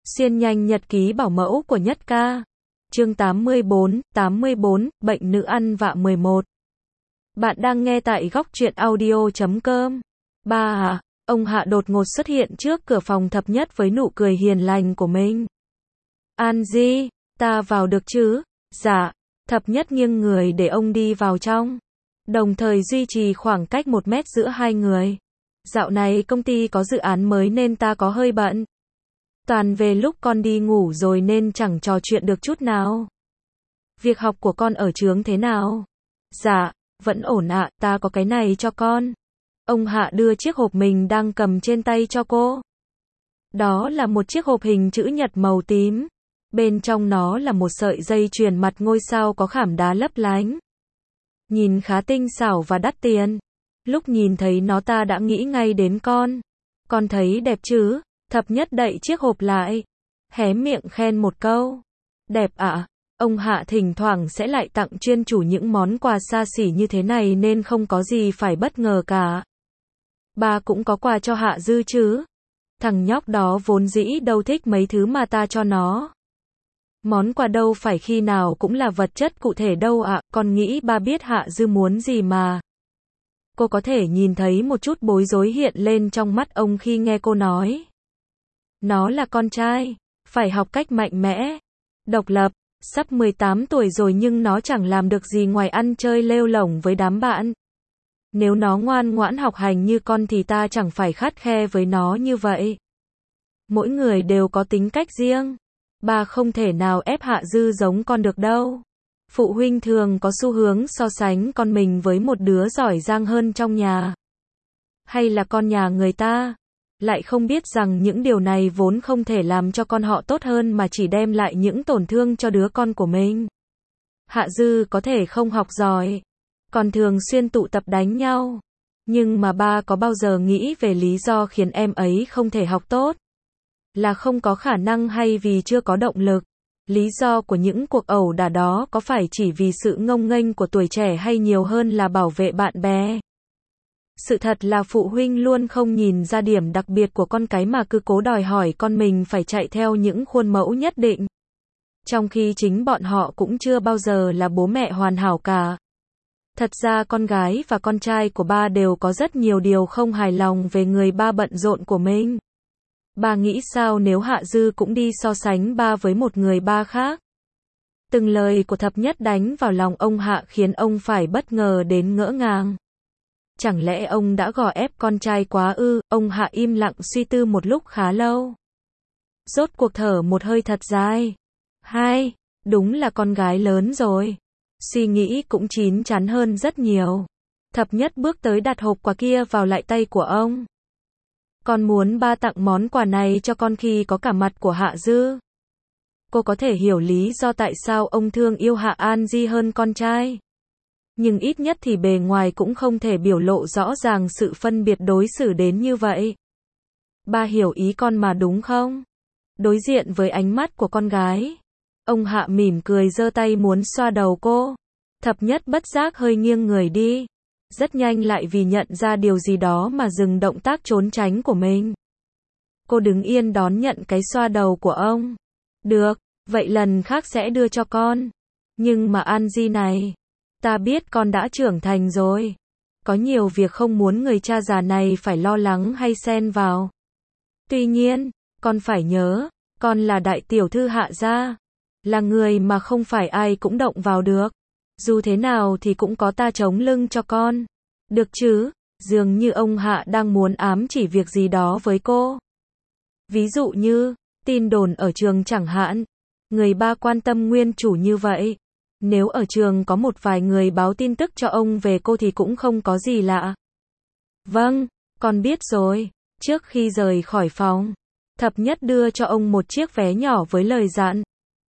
Xuyên nhanh nhật ký bảo mẫu của Nhất Ca. Chương 84, Bệnh nữ ăn vạ 11. Bạn đang nghe tại góc truyện audio.com. Ba à, ông Hạ đột ngột xuất hiện trước cửa phòng Thập Nhất với nụ cười hiền lành của mình. An Di, ta vào được chứ? Dạ. Thập Nhất nghiêng người để ông đi vào trong, đồng thời duy trì khoảng cách 1 mét giữa hai người. Dạo này công ty có dự án mới nên ta có hơi bận. Toàn về lúc con đi ngủ rồi nên chẳng trò chuyện được chút nào. Việc học của con ở trường thế nào? Dạ, vẫn ổn ạ, ta có cái này cho con. Ông Hạ đưa chiếc hộp mình đang cầm trên tay cho cô. Đó là một chiếc hộp hình chữ nhật màu tím. Bên trong nó là một sợi dây chuyền mặt ngôi sao có khảm đá lấp lánh. Nhìn khá tinh xảo và đắt tiền. Lúc nhìn thấy nó ta đã nghĩ ngay đến con. Con thấy đẹp chứ? Thập Nhất đậy chiếc hộp lại, hé miệng khen một câu. Đẹp ạ. Ông Hạ thỉnh thoảng sẽ lại tặng chuyên chủ những món quà xa xỉ như thế này nên không có gì phải bất ngờ cả. Ba cũng có quà cho Hạ Dư chứ? Thằng nhóc đó vốn dĩ đâu thích mấy thứ mà ta cho nó. Món quà đâu phải khi nào cũng là vật chất cụ thể đâu ạ, con nghĩ ba biết Hạ Dư muốn gì mà. Cô có thể nhìn thấy một chút bối rối hiện lên trong mắt ông khi nghe cô nói. Nó là con trai, phải học cách mạnh mẽ, độc lập, sắp 18 tuổi rồi nhưng nó chẳng làm được gì ngoài ăn chơi lêu lổng với đám bạn. Nếu nó ngoan ngoãn học hành như con thì ta chẳng phải khắt khe với nó như vậy. Mỗi người đều có tính cách riêng. Ba không thể nào ép Hạ Dư giống con được đâu. Phụ huynh thường có xu hướng so sánh con mình với một đứa giỏi giang hơn trong nhà. Hay là con nhà người ta. Lại không biết rằng những điều này vốn không thể làm cho con họ tốt hơn mà chỉ đem lại những tổn thương cho đứa con của mình. Hạ Dư có thể không học giỏi, còn thường xuyên tụ tập đánh nhau. Nhưng mà ba có bao giờ nghĩ về lý do khiến em ấy không thể học tốt? Là không có khả năng hay vì chưa có động lực? Lý do của những cuộc ẩu đả đó có phải chỉ vì sự ngông nghênh của tuổi trẻ hay nhiều hơn là bảo vệ bạn bè? Sự thật là phụ huynh luôn không nhìn ra điểm đặc biệt của con cái mà cứ cố đòi hỏi con mình phải chạy theo những khuôn mẫu nhất định. Trong khi chính bọn họ cũng chưa bao giờ là bố mẹ hoàn hảo cả. Thật ra con gái và con trai của ba đều có rất nhiều điều không hài lòng về người ba bận rộn của mình. Ba nghĩ sao nếu Hạ Dư cũng đi so sánh ba với một người ba khác? Từng lời của Thập Nhất đánh vào lòng ông Hạ khiến ông phải bất ngờ đến ngỡ ngàng. Chẳng lẽ ông đã gò ép con trai quá ư? Ông Hạ im lặng suy tư một lúc khá lâu. Rốt cuộc thở một hơi thật dài. Hai, đúng là con gái lớn rồi. Suy nghĩ cũng chín chắn hơn rất nhiều. Thập Nhất bước tới đặt hộp quà kia vào lại tay của ông. Con muốn ba tặng món quà này cho con khi có cả mặt của Hạ Dư. Cô có thể hiểu lý do tại sao ông thương yêu Hạ An Di hơn con trai. Nhưng ít nhất thì bề ngoài cũng không thể biểu lộ rõ ràng sự phân biệt đối xử đến như vậy. Ba hiểu ý con mà đúng không? Đối diện với ánh mắt của con gái, ông Hạ mỉm cười giơ tay muốn xoa đầu cô. Thập Nhất bất giác hơi nghiêng người đi. Rất nhanh lại vì nhận ra điều gì đó mà dừng động tác trốn tránh của mình. Cô đứng yên đón nhận cái xoa đầu của ông. Được, vậy lần khác sẽ đưa cho con. Nhưng mà An Di này, ta biết con đã trưởng thành rồi. Có nhiều việc không muốn người cha già này phải lo lắng hay xen vào. Tuy nhiên, con phải nhớ, con là đại tiểu thư Hạ gia. Là người mà không phải ai cũng động vào được. Dù thế nào thì cũng có ta chống lưng cho con. Được chứ? Dường như ông Hạ đang muốn ám chỉ việc gì đó với cô. Ví dụ như, tin đồn ở trường chẳng hạn. Người ba quan tâm nguyên chủ như vậy. Nếu ở trường có một vài người báo tin tức cho ông về cô thì cũng không có gì lạ. Vâng, con biết rồi. Trước khi rời khỏi phòng, Thập Nhất đưa cho ông một chiếc vé nhỏ với lời dặn.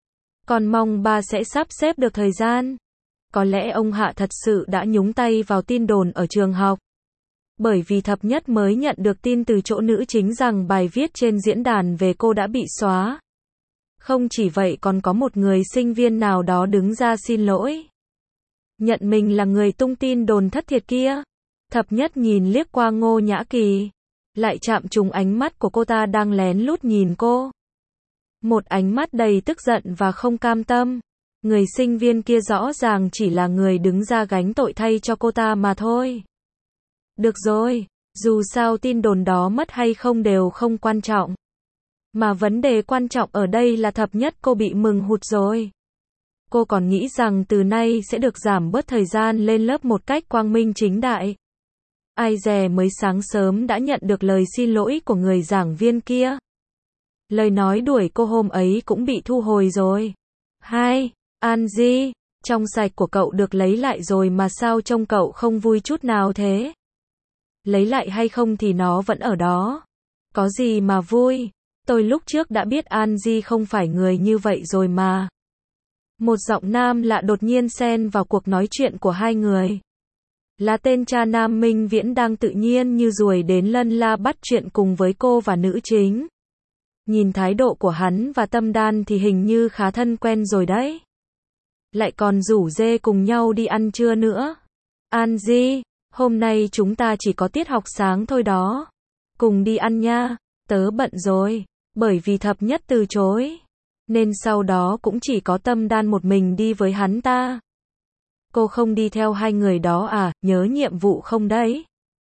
Con mong ba sẽ sắp xếp được thời gian. Có lẽ ông Hạ thật sự đã nhúng tay vào tin đồn ở trường học. Bởi vì Thập Nhất mới nhận được tin từ chỗ nữ chính rằng bài viết trên diễn đàn về cô đã bị xóa. Không chỉ vậy còn có một người sinh viên nào đó đứng ra xin lỗi. Nhận mình là người tung tin đồn thất thiệt kia. Thập Nhất nhìn liếc qua Ngô Nhã Kỳ. Lại chạm trúng ánh mắt của cô ta đang lén lút nhìn cô. Một ánh mắt đầy tức giận và không cam tâm. Người sinh viên kia rõ ràng chỉ là người đứng ra gánh tội thay cho cô ta mà thôi. Được rồi, dù sao tin đồn đó mất hay không đều không quan trọng. Mà vấn đề quan trọng ở đây là thập nhất cô bị mừng hụt rồi. Cô còn nghĩ rằng từ nay sẽ được giảm bớt thời gian lên lớp một cách quang minh chính đại. Ai dè mới sáng sớm đã nhận được lời xin lỗi của người giảng viên kia. Lời nói đuổi cô hôm ấy cũng bị thu hồi rồi. Hai, Angie, trong sạch của cậu được lấy lại rồi mà sao trông cậu không vui chút nào thế? Lấy lại hay không thì nó vẫn ở đó. Có gì mà vui? Tôi lúc trước đã biết Angie không phải người như vậy rồi mà. Một giọng nam lạ đột nhiên xen vào cuộc nói chuyện của hai người. Là tên cha nam Minh Viễn đang tự nhiên như ruồi đến lân la bắt chuyện cùng với cô và nữ chính. Nhìn thái độ của hắn và Tâm Đan thì hình như khá thân quen rồi đấy. Lại còn rủ dê cùng nhau đi ăn trưa nữa. Angie, hôm nay chúng ta chỉ có tiết học sáng thôi đó. Cùng đi ăn nha, tớ bận rồi, bởi vì thập nhất từ chối. Nên sau đó cũng chỉ có Tâm Đan một mình đi với hắn ta. Cô không đi theo hai người đó à, nhớ nhiệm vụ không đấy?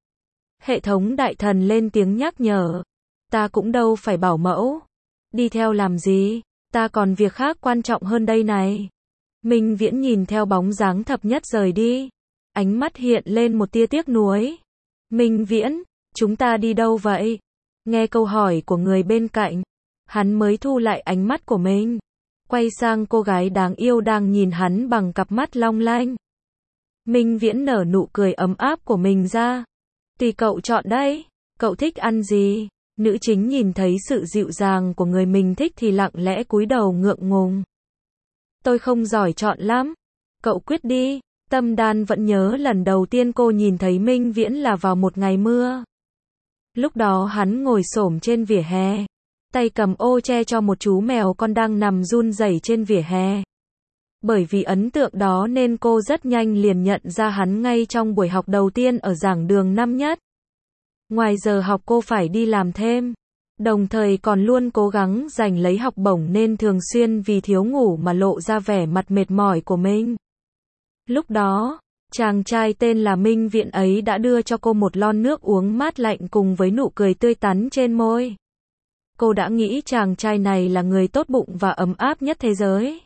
Hệ thống đại thần lên tiếng nhắc nhở. Ta cũng đâu phải bảo mẫu. Đi theo làm gì, ta còn việc khác quan trọng hơn đây này. Minh Viễn nhìn theo bóng dáng thập nhất rời đi. Ánh mắt hiện lên một tia tiếc nuối. Minh Viễn, chúng ta đi đâu vậy? Nghe câu hỏi của người bên cạnh, hắn mới thu lại ánh mắt của mình. Quay sang cô gái đáng yêu đang nhìn hắn bằng cặp mắt long lanh. Minh Viễn nở nụ cười ấm áp của mình ra. Tùy cậu chọn đấy, cậu thích ăn gì? Nữ chính nhìn thấy sự dịu dàng của người mình thích thì lặng lẽ cúi đầu ngượng ngùng. Tôi không giỏi chọn lắm. Cậu quyết đi. Tâm Đan vẫn nhớ lần đầu tiên cô nhìn thấy Minh Viễn là vào một ngày mưa. Lúc đó hắn ngồi xổm trên vỉa hè, tay cầm ô che cho một chú mèo con đang nằm run rẩy trên vỉa hè. Bởi vì ấn tượng đó nên cô rất nhanh liền nhận ra hắn ngay trong buổi học đầu tiên ở giảng đường năm nhất. Ngoài giờ học cô phải đi làm thêm, đồng thời còn luôn cố gắng giành lấy học bổng nên thường xuyên vì thiếu ngủ mà lộ ra vẻ mặt mệt mỏi của mình. Lúc đó, chàng trai tên là Minh Viễn ấy đã đưa cho cô một lon nước uống mát lạnh cùng với nụ cười tươi tắn trên môi. Cô đã nghĩ chàng trai này là người tốt bụng và ấm áp nhất thế giới.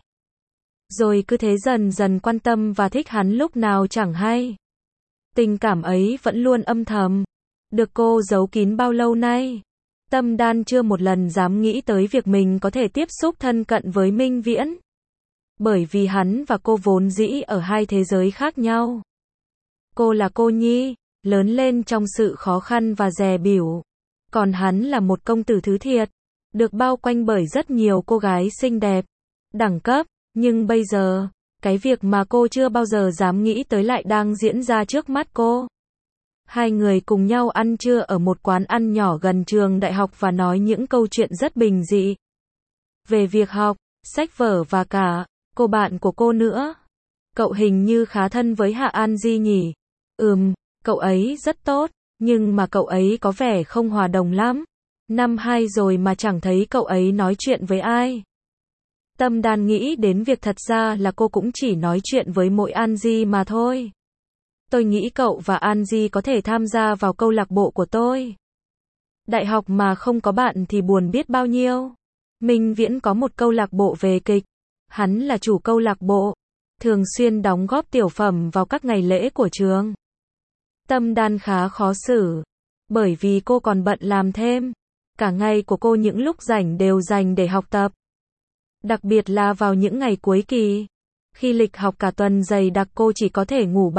Rồi cứ thế dần dần quan tâm và thích hắn lúc nào chẳng hay. Tình cảm ấy vẫn luôn âm thầm, được cô giấu kín bao lâu nay. Tâm Đan chưa một lần dám nghĩ tới việc mình có thể tiếp xúc thân cận với Minh Viễn. Bởi vì hắn và cô vốn dĩ ở hai thế giới khác nhau. Cô là cô nhi, lớn lên trong sự khó khăn và dè bỉu. Còn hắn là một công tử thứ thiệt, được bao quanh bởi rất nhiều cô gái xinh đẹp, đẳng cấp. Nhưng bây giờ, cái việc mà cô chưa bao giờ dám nghĩ tới lại đang diễn ra trước mắt cô. Hai người cùng nhau ăn trưa ở một quán ăn nhỏ gần trường đại học và nói những câu chuyện rất bình dị. Về việc học, sách vở và cả cô bạn của cô nữa. Cậu hình như khá thân với Hạ Angie nhỉ? Cậu ấy rất tốt, nhưng mà cậu ấy có vẻ không hòa đồng lắm. Năm 2 rồi mà chẳng thấy cậu ấy nói chuyện với ai. Tâm Đan nghĩ đến việc thật ra là cô cũng chỉ nói chuyện với mỗi Angie mà thôi. Tôi nghĩ cậu và Angie có thể tham gia vào câu lạc bộ của tôi. Đại học mà không có bạn thì buồn biết bao nhiêu. Minh Viễn có một câu lạc bộ về kịch. Hắn là chủ câu lạc bộ, thường xuyên đóng góp tiểu phẩm vào các ngày lễ của trường. Tâm Đan khá khó xử, bởi vì cô còn bận làm thêm. Cả ngày của cô những lúc rảnh đều dành để học tập. Đặc biệt là vào những ngày cuối kỳ, khi lịch học cả tuần dày đặc cô chỉ có thể ngủ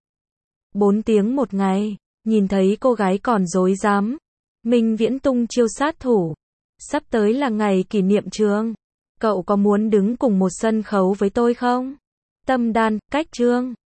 3-4 tiếng một ngày. Nhìn thấy cô gái còn rối rắm, Minh Viễn tung chiêu sát thủ. Sắp tới là ngày kỷ niệm trường. Cậu có muốn đứng cùng một sân khấu với tôi không? Tâm Đan, cách chương